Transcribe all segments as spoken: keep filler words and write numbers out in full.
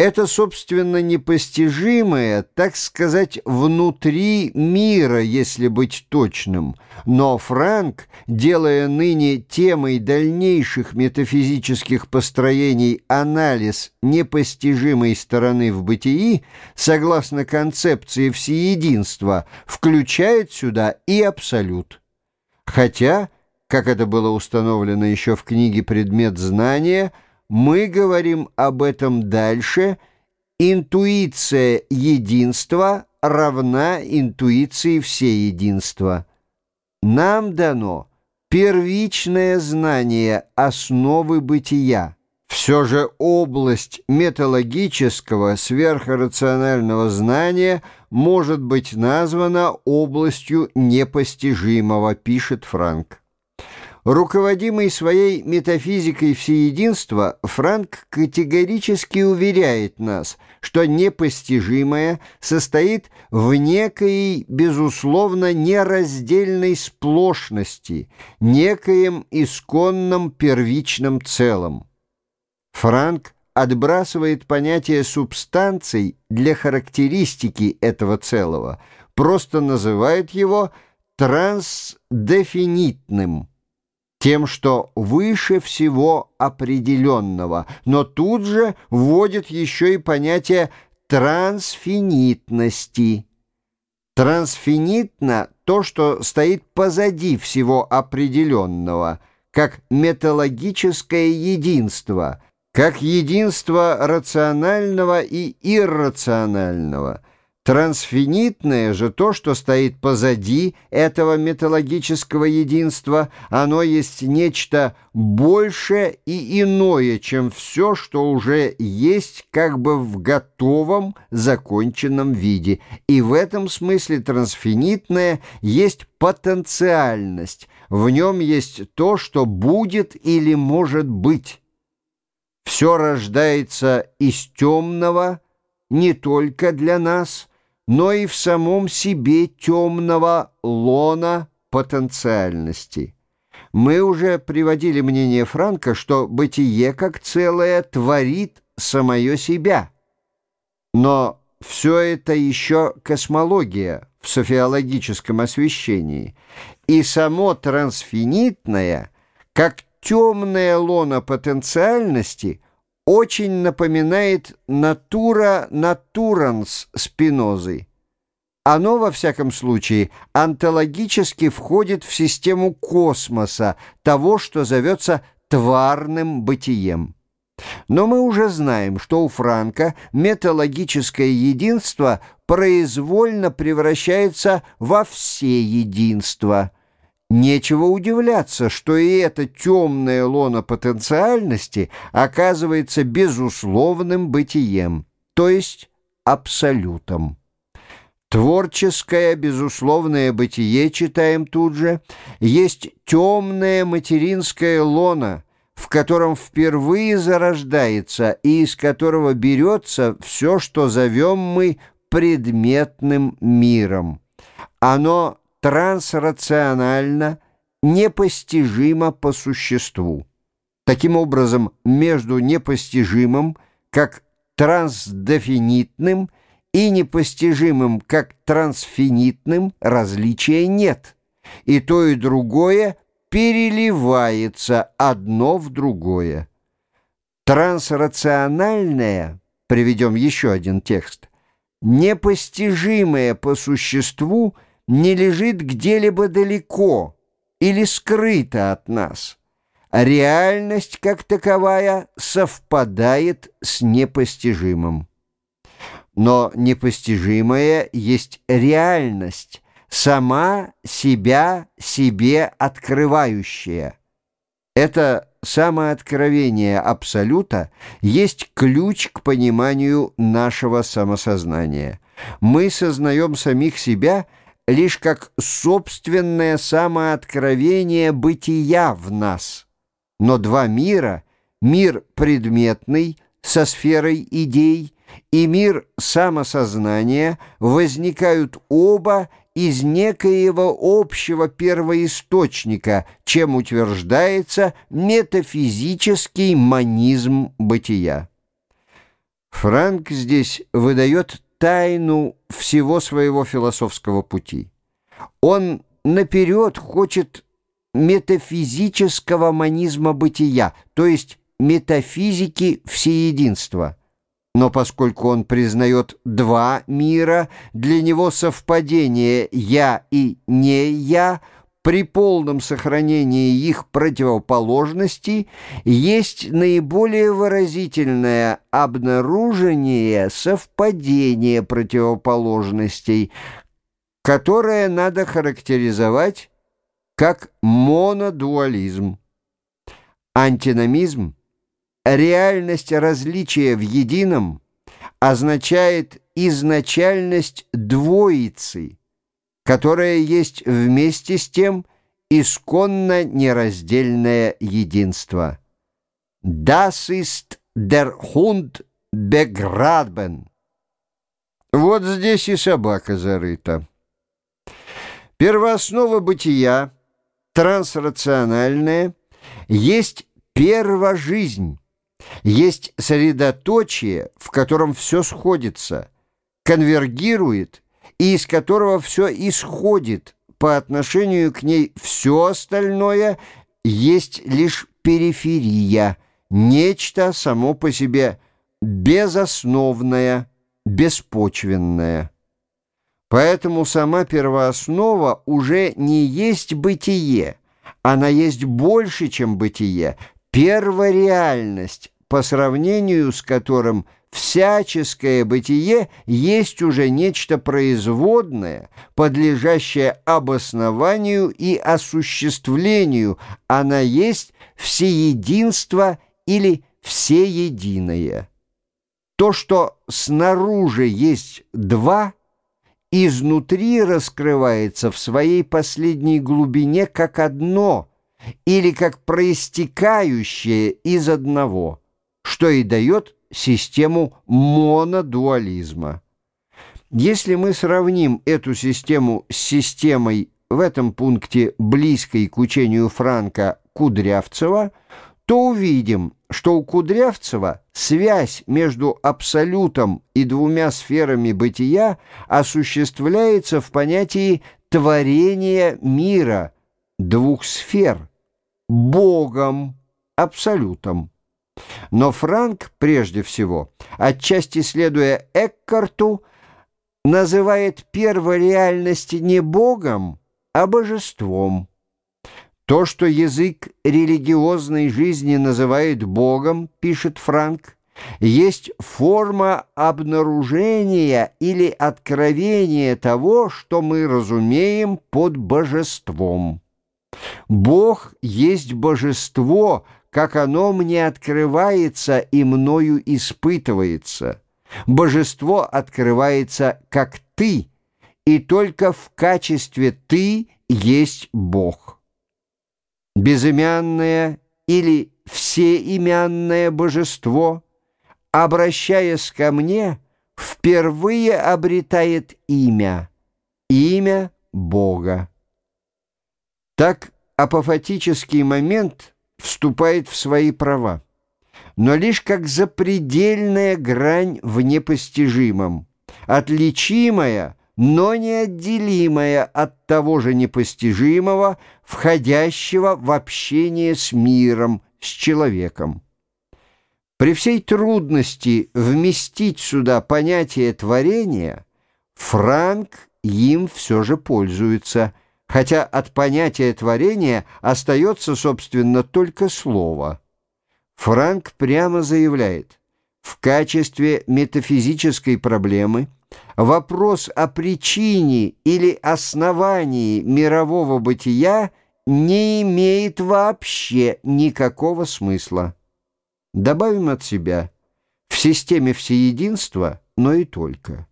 Это, собственно, непостижимое, так сказать, внутри мира, если быть точным. Но Франк, делая ныне темой дальнейших метафизических построений анализ непостижимой стороны в бытии, согласно концепции всеединства, включает сюда и абсолют. Хотя, как это было установлено еще в книге «Предмет знания», мы говорим об этом дальше. Интуиция единства равна интуиции всеединства. Нам дано первичное знание основы бытия. Все же область металлогического сверхрационального знания может быть названа областью непостижимого, пишет Франк. Руководимый своей метафизикой всеединства, Франк категорически уверяет нас, что непостижимое состоит в некой, безусловно, нераздельной сплошности, некоем исконном первичном целом. Франк отбрасывает понятие субстанций для характеристики этого целого, просто называет его трансдефинитным, тем, что выше всего определенного, но тут же вводит еще и понятие трансфинитности. Трансфинитно то, что стоит позади всего определенного, как металлогическое единство, как единство рационального и иррационального. Трансфинитное же то, что стоит позади этого металлогического единства, оно есть нечто большее и иное, чем все, что уже есть как бы в готовом, законченном виде. И в этом смысле трансфинитное есть потенциальность, в нем есть то, что будет или может быть. Все рождается из темного не только для нас, но и в самом себе темного лона потенциальности. Мы уже приводили мнение Франка, что бытие как целое творит самое себя. Но все это еще космология в софиологическом освещении. И само трансфинитное, как темное лоно потенциальности, очень напоминает натура натуранс Спинозы. Оно, во всяком случае, онтологически входит в систему космоса, того, что зовется тварным бытием. Но мы уже знаем, что у Франка металлогическое единство произвольно превращается во всеединство. Нечего удивляться, что и это темное лоно потенциальности оказывается безусловным бытием, то есть абсолютом. Творческое безусловное бытие, читаем тут же, есть темное материнское лоно, в котором впервые зарождается и из которого берется все, что зовем мы предметным миром. Оно трансрационально, непостижимо по существу. Таким образом, между непостижимым, как трансдефинитным, и непостижимым, как трансфинитным, различия нет. И то, и другое переливается одно в другое. Трансрациональное, приведем еще один текст, непостижимое по существу не лежит где-либо далеко или скрыто от нас. Реальность, как таковая, совпадает с непостижимым. Но непостижимое есть реальность, сама себя себе открывающая. Это самооткровение Абсолюта есть ключ к пониманию нашего самосознания. Мы сознаем самих себя лишь как собственное самооткровение бытия в нас. Но два мира, мир предметный со сферой идей и мир самосознания, возникают оба из некоего общего первоисточника, чем утверждается метафизический монизм бытия. Франк здесь выдает тайну всего своего философского пути. Он наперед хочет метафизического монизма бытия, то есть метафизики всеединства. Но поскольку он признает два мира, для него совпадение «я» и «не я» при полном сохранении их противоположностей есть наиболее выразительное обнаружение совпадения противоположностей, которое надо характеризовать как монодуализм. Антиномизм, реальность различия в едином, означает изначальность двоицы, которая есть вместе с тем исконно нераздельное единство. Das ist der Hund begraben. Вот здесь и собака зарыта. Первооснова бытия, трансрациональная, есть первожизнь, есть средоточие, в котором все сходится, конвергирует, и из которого все исходит, по отношению к ней все остальное есть лишь периферия, нечто само по себе безосновное, беспочвенное. Поэтому сама первооснова уже не есть бытие, она есть больше, чем бытие, первореальность, по сравнению с которым всяческое бытие есть уже нечто производное, подлежащее обоснованию и осуществлению, она есть всеединство или всеединое. То, что снаружи есть два, изнутри раскрывается в своей последней глубине как одно или как проистекающее из одного, что и дает систему монодуализма. Если мы сравним эту систему с системой в этом пункте, близкой к учению Франка, Кудрявцева, то увидим, что у Кудрявцева связь между абсолютом и двумя сферами бытия осуществляется в понятии творения мира, двух сфер, Богом, абсолютом. Но Франк, прежде всего, отчасти следуя Эккарту, называет первореальность не Богом, а божеством. То, что язык религиозной жизни называет Богом, пишет Франк, есть форма обнаружения или откровения того, что мы разумеем под божеством. Бог есть божество, как оно мне открывается и мною испытывается. Божество открывается как ты, и только в качестве ты есть Бог. Безымянное или всеимянное божество, обращаясь ко мне, впервые обретает имя, имя Бога. Так апофатический момент вступает в свои права, но лишь как запредельная грань в непостижимом, отличимая, но неотделимая от того же непостижимого, входящего в общение с миром, с человеком. При всей трудности вместить сюда понятие творения, Франк им все же пользуется, хотя от понятия творения остается, собственно, только слово. Франк прямо заявляет, в качестве метафизической проблемы вопрос о причине или основании мирового бытия не имеет вообще никакого смысла. Добавим от себя, в системе всеединства, но и только.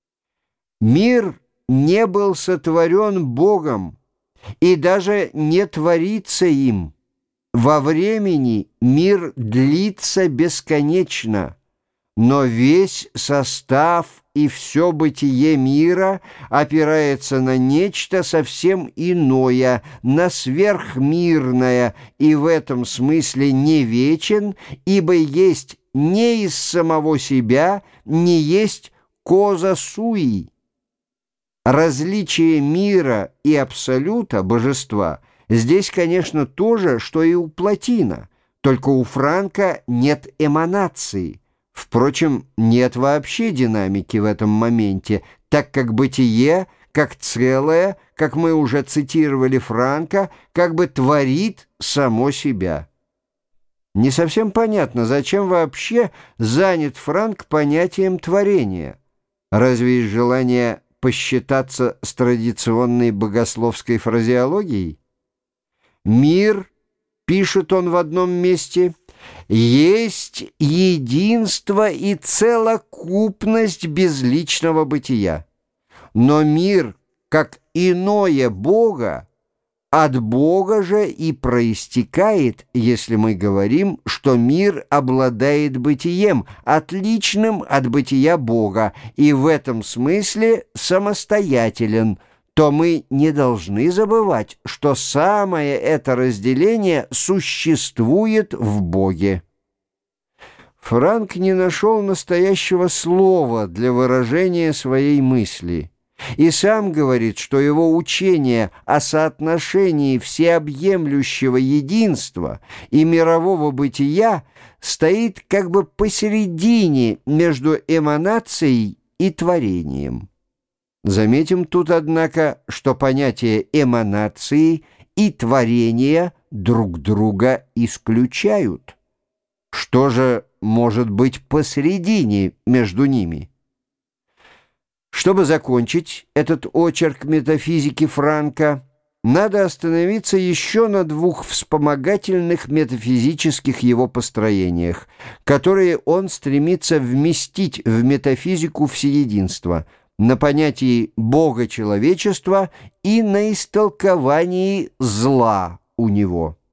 Мир не был сотворен Богом и даже не творится им. Во времени мир длится бесконечно, но весь состав и все бытие мира опирается на нечто совсем иное, на сверхмирное, и в этом смысле не вечен, ибо есть не из самого себя не есть коза суи. Различие мира и абсолюта, божества, здесь, конечно, то же, что и у Плотина, только у Франка нет эманации. Впрочем, нет вообще динамики в этом моменте, так как бытие, как целое, как мы уже цитировали Франка, как бы творит само себя. Не совсем понятно, зачем вообще занят Франк понятием творения. Разве есть желание посчитаться с традиционной богословской фразеологией? «Мир», — пишет он в одном месте, — «есть единство и целокупность безличного бытия». Но мир, как иное Бога, от Бога же и проистекает, если мы говорим, что мир обладает бытием, отличным от бытия Бога, и в этом смысле самостоятелен, то мы не должны забывать, что самое это разделение существует в Боге. Франк не нашел настоящего слова для выражения своей мысли, и сам говорит, что его учение о соотношении всеобъемлющего единства и мирового бытия стоит как бы посередине между эманацией и творением. Заметим тут, однако, что понятия эманации и творения друг друга исключают. Что же может быть посередине между ними? Чтобы закончить этот очерк метафизики Франка, надо остановиться еще на двух вспомогательных метафизических его построениях, которые он стремится вместить в метафизику всеединства, на понятии Бога-человечества и на истолковании зла у него.